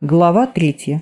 Глава 3.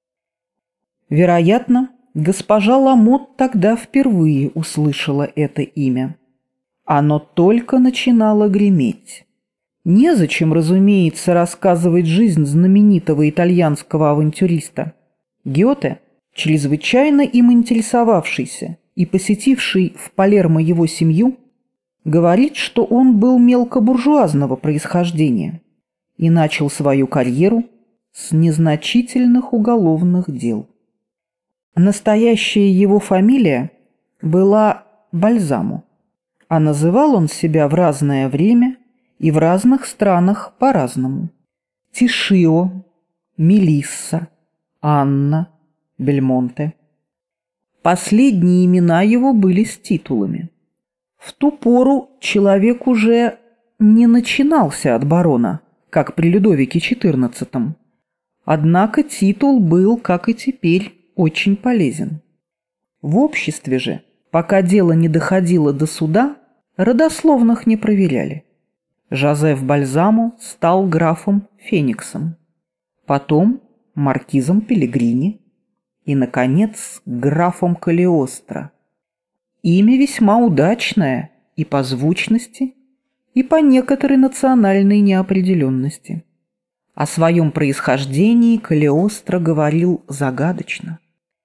Вероятно, госпожа Ламот тогда впервые услышала это имя. Оно только начинало греметь. Незачем, разумеется, рассказывать жизнь знаменитого итальянского авантюриста. Гёте, чрезвычайно им интересовавшийся и посетивший в Палермо его семью, говорит, что он был мелкобуржуазного происхождения и начал свою карьеру с незначительных уголовных дел. Настоящая его фамилия была Бальзамо, а называл он себя в разное время и в разных странах по-разному. Тишио, Мелисса, Анна, Бельмонте. Последние имена его были с титулами. В ту пору человек уже не начинался от барона, как при Людовике XIV. Однако титул был, как и теперь, очень полезен. В обществе же, пока дело не доходило до суда, родословных не проверяли. Жозеф Бальзамо стал графом Фениксом, потом маркизом Пеллегрини и, наконец, графом Калиостро. Имя весьма удачное и по звучности, и по некоторой национальной неопределенности. О своем происхождении Калиостро говорил загадочно.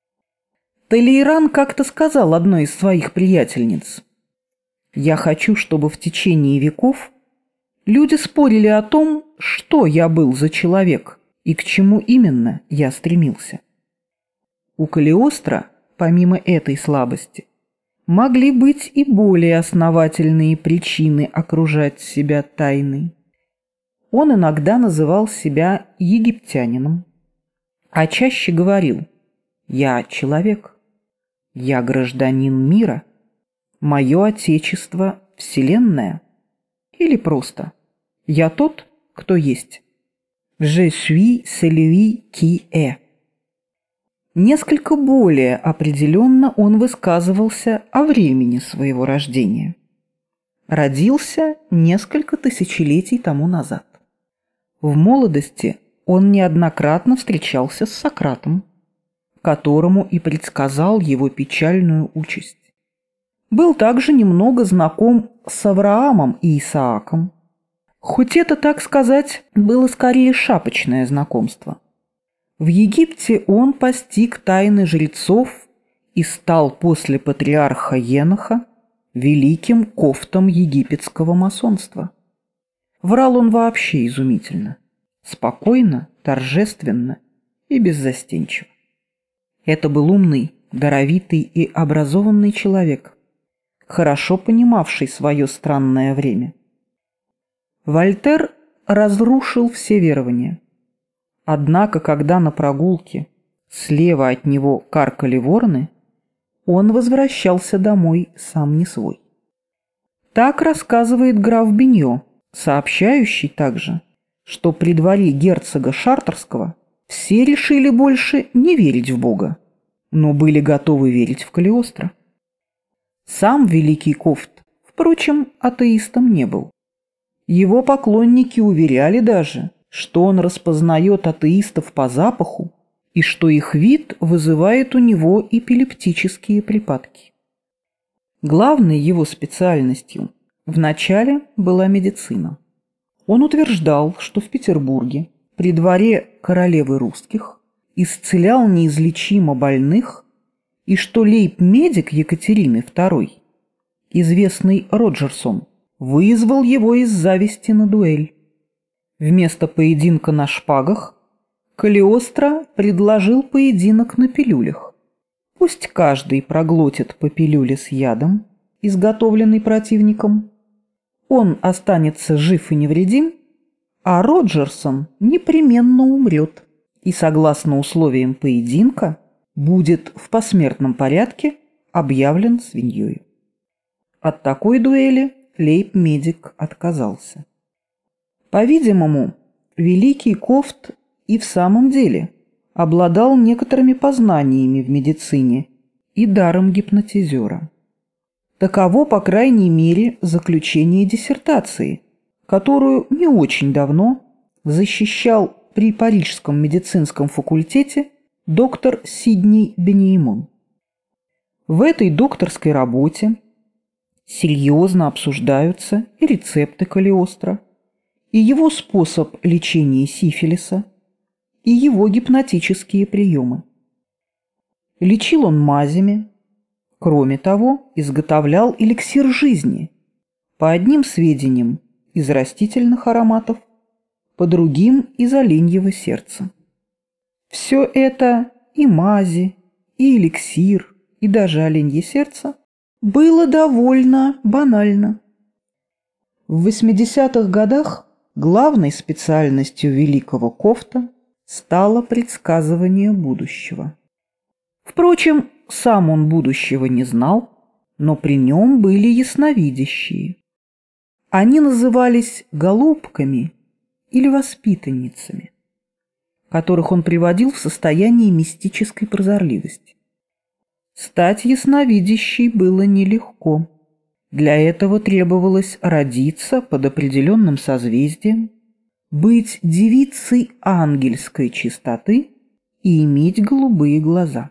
Толейран как-то сказал одной из своих приятельниц: «Я хочу, чтобы в течение веков люди спорили о том, что я был за человек и к чему именно я стремился». У Калиостро, помимо этой слабости, могли быть и более основательные причины окружать себя тайной. Он иногда называл себя египтянином, а чаще говорил: «Я человек, я гражданин мира, мое отечество – вселенная», или просто «Я тот, кто есть». «Je suis celui qui est». Несколько более определенно он высказывался о времени своего рождения. Родился несколько тысячелетий тому назад. В молодости он неоднократно встречался с Сократом, которому и предсказал его печальную участь. Был также немного знаком с Авраамом и Исааком, хоть это, так сказать, было скорее шапочное знакомство. В Египте он постиг тайны жрецов и стал после патриарха Еноха великим кофтом египетского масонства. Врал он вообще изумительно, спокойно, торжественно и беззастенчиво. Это был умный, даровитый и образованный человек, хорошо понимавший свое странное время. Вольтер разрушил все верования. Однако, когда на прогулке слева от него каркали вороны, он возвращался домой сам не свой. Так рассказывает граф Биньо, сообщающий также, что при дворе герцога Шартерского все решили больше не верить в Бога, но были готовы верить в Калиостро. Сам великий Кофт, впрочем, атеистом не был. Его поклонники уверяли даже, что он распознает атеистов по запаху и что их вид вызывает у него эпилептические припадки. Главной его специальностью вначале была медицина. Он утверждал, что в Петербурге при дворе королевы русских исцелял неизлечимо больных и что лейб-медик Екатерины II, известный Роджерсон, вызвал его из зависти на дуэль. Вместо поединка на шпагах Калиостро предложил поединок на пилюлях. Пусть каждый проглотит по пилюле с ядом, изготовленный противником. Он останется жив и невредим, а Роджерсон непременно умрет и, согласно условиям поединка, будет в посмертном порядке объявлен свиньей. От такой дуэли лейб-медик отказался. По-видимому, великий Кофт и в самом деле обладал некоторыми познаниями в медицине и даром гипнотизера. Таково, по крайней мере, заключение диссертации, которую не очень давно защищал при Парижском медицинском факультете доктор Сидни Беньямин. В этой докторской работе серьезно обсуждаются и рецепты Калиостро, и его способ лечения сифилиса, и его гипнотические приемы. Лечил он мазями, кроме того, изготовлял эликсир жизни, по одним сведениям из растительных ароматов, по другим из оленьего сердца. Все это, и мази, и эликсир, и даже оленье сердце, было довольно банально. В 80-х годах главной специальностью великого Кофта стало предсказывание будущего. Впрочем, сам он будущего не знал, но при нем были ясновидящие. Они назывались голубками или воспитанницами, которых он приводил в состояние мистической прозорливости. Стать ясновидящей было нелегко. Для этого требовалось родиться под определенным созвездием, быть девицей ангельской чистоты и иметь голубые глаза.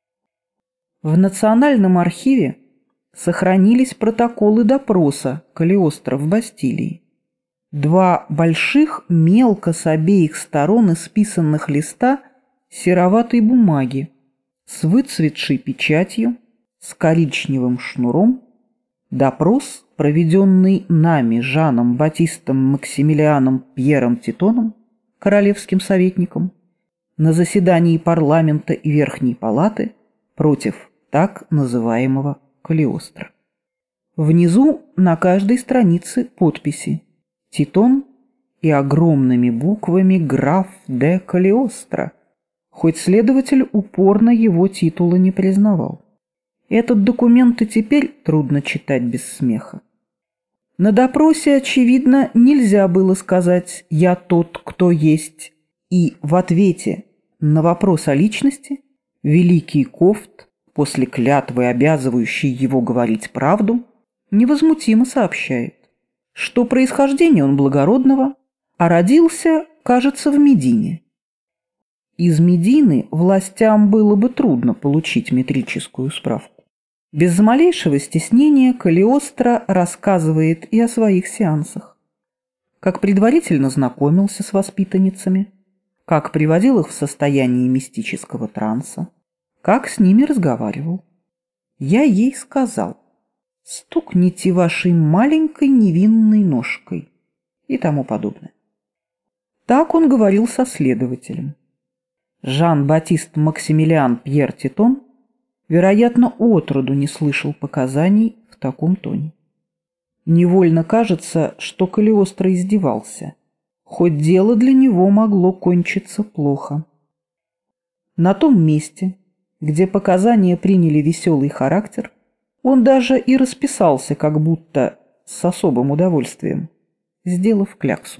В Национальном архиве сохранились протоколы допроса Калиостро в Бастилии. 2 больших, мелко с обеих сторон исписанных листа сероватой бумаги с выцветшей печатью, с коричневым шнуром, допрос, проведенный нами Жаном Батистом Максимилианом Пьером Титоном, королевским советником, на заседании парламента и Верхней палаты против так называемого Калиостро. Внизу на каждой странице подписи «Титон» и огромными буквами «Граф де Калиостро», хоть следователь упорно его титула не признавал. Этот документ и теперь трудно читать без смеха. На допросе, очевидно, нельзя было сказать «я тот, кто есть», и в ответе на вопрос о личности великий Кофт, после клятвы, обязывающей его говорить правду, невозмутимо сообщает, что происхождение он благородного, а родился, кажется, в Медине. Из Медины властям было бы трудно получить метрическую справку. Без малейшего стеснения Калиостро рассказывает и о своих сеансах. Как предварительно знакомился с воспитанницами, как приводил их в состояние мистического транса, как с ними разговаривал. Я ей сказал: «Стукните вашей маленькой невинной ножкой» и тому подобное. Так он говорил со следователем. Жан-Батист Максимилиан Пьер Титон, вероятно, отроду не слышал показаний в таком тоне. Невольно кажется, что Калиостро издевался, хоть дело для него могло кончиться плохо. На том месте, где показания приняли веселый характер, он даже и расписался, как будто с особым удовольствием, сделав кляксу.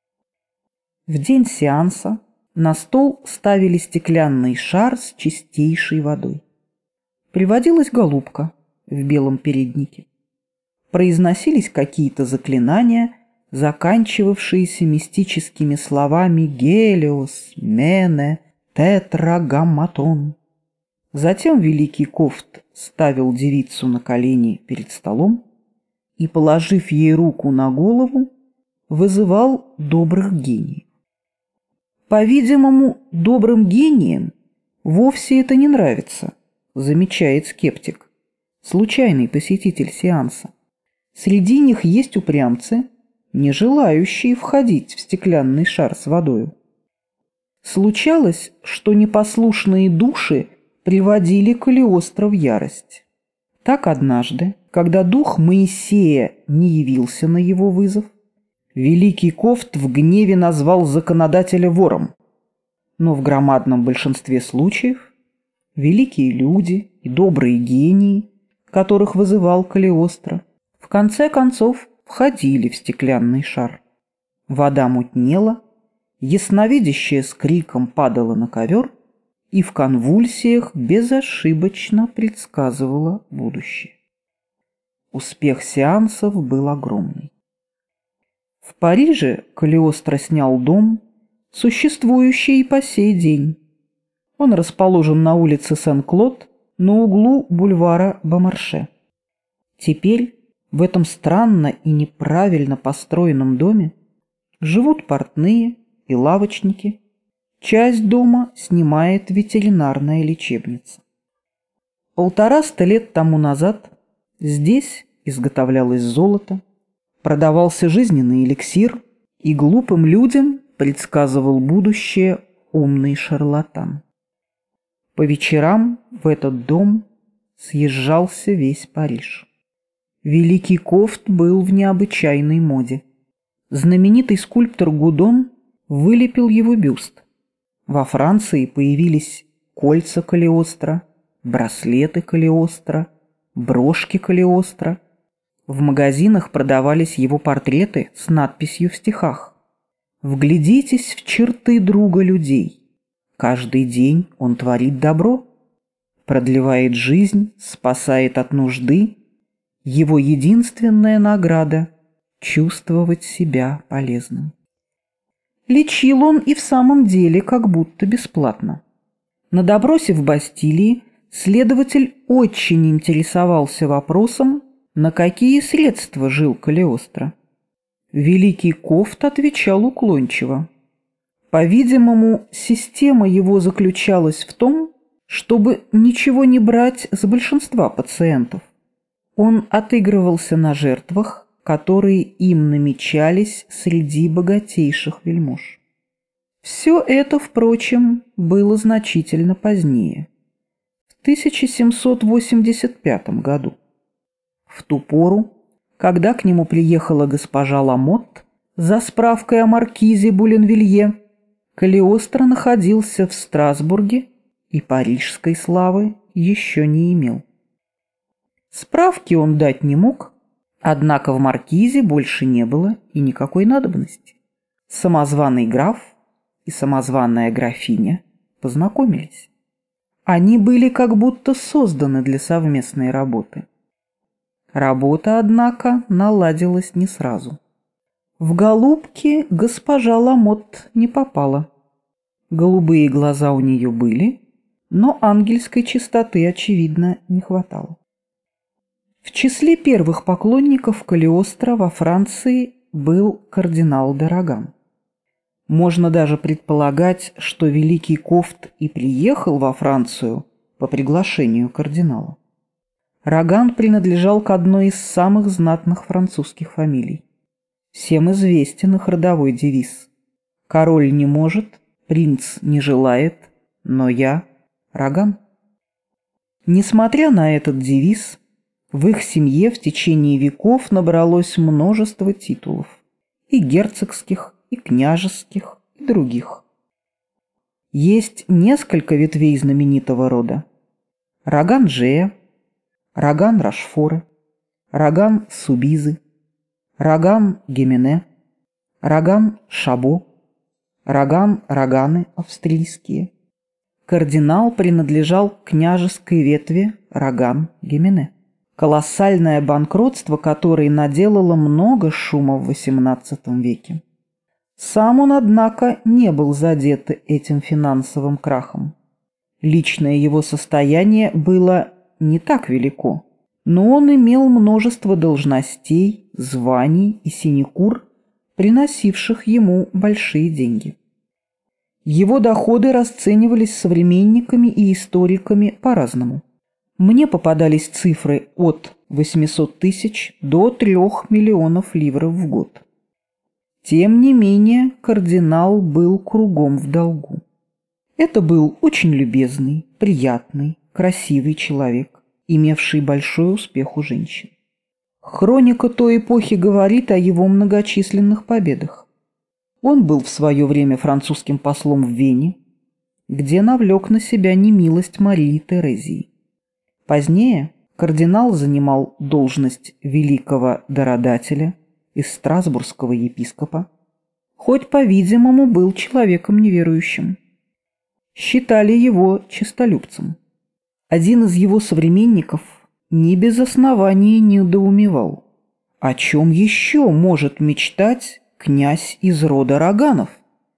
В день сеанса на стол ставили стеклянный шар с чистейшей водой. Приводилась голубка в белом переднике. Произносились какие-то заклинания, заканчивавшиеся мистическими словами «Гелиос», «Мене», «Тетрагамматон». Затем великий Кофт ставил девицу на колени перед столом и, положив ей руку на голову, вызывал добрых гениев. По-видимому, добрым гениям вовсе это не нравится, замечает скептик, случайный посетитель сеанса. Среди них есть упрямцы, не желающие входить в стеклянный шар с водою. Случалось, что непослушные души приводили Калиостро в ярость. Так однажды, когда дух Моисея не явился на его вызов, великий Кофт в гневе назвал законодателя вором. Но в громадном большинстве случаев великие люди и добрые гении, которых вызывал Калиостро, в конце концов входили в стеклянный шар. Вода мутнела, ясновидящая с криком падала на ковер и в конвульсиях безошибочно предсказывала будущее. Успех сеансов был огромный. В Париже Калиостро снял дом, существующий и по сей день. Он расположен на улице Сен-Клод на углу бульвара Бомарше. Теперь в этом странно и неправильно построенном доме живут портные и лавочники. Часть дома снимает ветеринарная лечебница. 150 лет тому назад здесь изготовлялось золото, продавался жизненный эликсир, и глупым людям предсказывал будущее умный шарлатан. По вечерам в этот дом съезжался весь Париж. Великий Кофт был в необычайной моде. Знаменитый скульптор Гудон вылепил его бюст. Во Франции появились кольца Калиостро, браслеты Калиостро, брошки Калиостро. В магазинах продавались его портреты с надписью в стихах: «Вглядитесь в черты друга людей. Каждый день он творит добро, продлевает жизнь, спасает от нужды. Его единственная награда – чувствовать себя полезным». Лечил он и в самом деле как будто бесплатно. На допросе в Бастилии следователь очень интересовался вопросом, на какие средства жил Калиостро. Великий Кофт отвечал уклончиво. По-видимому, система его заключалась в том, чтобы ничего не брать с большинства пациентов. Он отыгрывался на жертвах, которые им намечались среди богатейших вельмож. Все это, впрочем, было значительно позднее, в 1785 году. В ту пору, когда к нему приехала госпожа Ламотт за справкой о маркизе Буленвилье, Калиостро находился в Страсбурге и парижской славы еще не имел. Справки он дать не мог, однако в маркизе больше не было и никакой надобности. Самозваный граф и самозваная графиня познакомились. Они были как будто созданы для совместной работы. Работа, однако, наладилась не сразу. В голубки госпожа Ламотт не попала. Голубые глаза у нее были, но ангельской чистоты, очевидно, не хватало. В числе первых поклонников Калиостро во Франции был кардинал де Роган. Можно даже предполагать, что Великий Кофт и приехал во Францию по приглашению кардинала. Роган принадлежал к одной из самых знатных французских фамилий. Всем известен их родовой девиз: «Король не может, принц не желает, но я Роган». Несмотря на этот девиз, в их семье в течение веков набралось множество титулов, и герцогских, и княжеских, и других. Есть несколько ветвей знаменитого рода: Роган-Жея, Роган-Рашфоры, Роган-Субизы, Роган-Гимене, Роган-Шабо, Роган-Роганы австрийские. Кардинал принадлежал к княжеской ветви Роган-Гимене, колоссальное банкротство которой наделало много шума в XVIII веке. Сам он, однако, не был задет этим финансовым крахом. Личное его состояние было не так велико, но он имел множество должностей, званий и синекур, приносивших ему большие деньги. Его доходы расценивались современниками и историками по-разному. Мне попадались цифры от 800 тысяч до 3 миллионов ливров в год. Тем не менее, кардинал был кругом в долгу. Это был очень любезный, приятный, красивый человек, имевший большой успех у женщин. Хроника той эпохи говорит о его многочисленных победах. Он был в свое время французским послом в Вене, где навлек на себя немилость Марии Терезии. Позднее кардинал занимал должность великого дародателя и страсбургского епископа, хоть, по-видимому, был человеком неверующим. Считали его честолюбцем. Один из его современников не без основания недоумевал, о чем еще может мечтать князь из рода Роганов,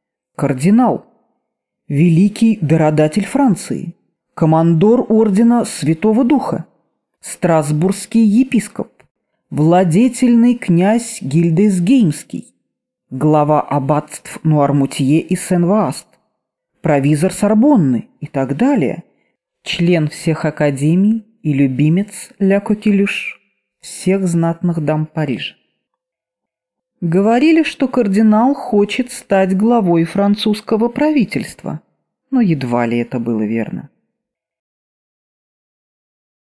кардинал, великий дародатель Франции, командор ордена Святого Духа, страсбургский епископ, владетельный князь Гильдесгеймский, глава аббатств Нуармутье и Сен-Вааст, провизор Сорбонны и так далее, член всех академий и любимец ля Кокелюш всех знатных дам Парижа. Говорили, что кардинал хочет стать главой французского правительства, но едва ли это было верно.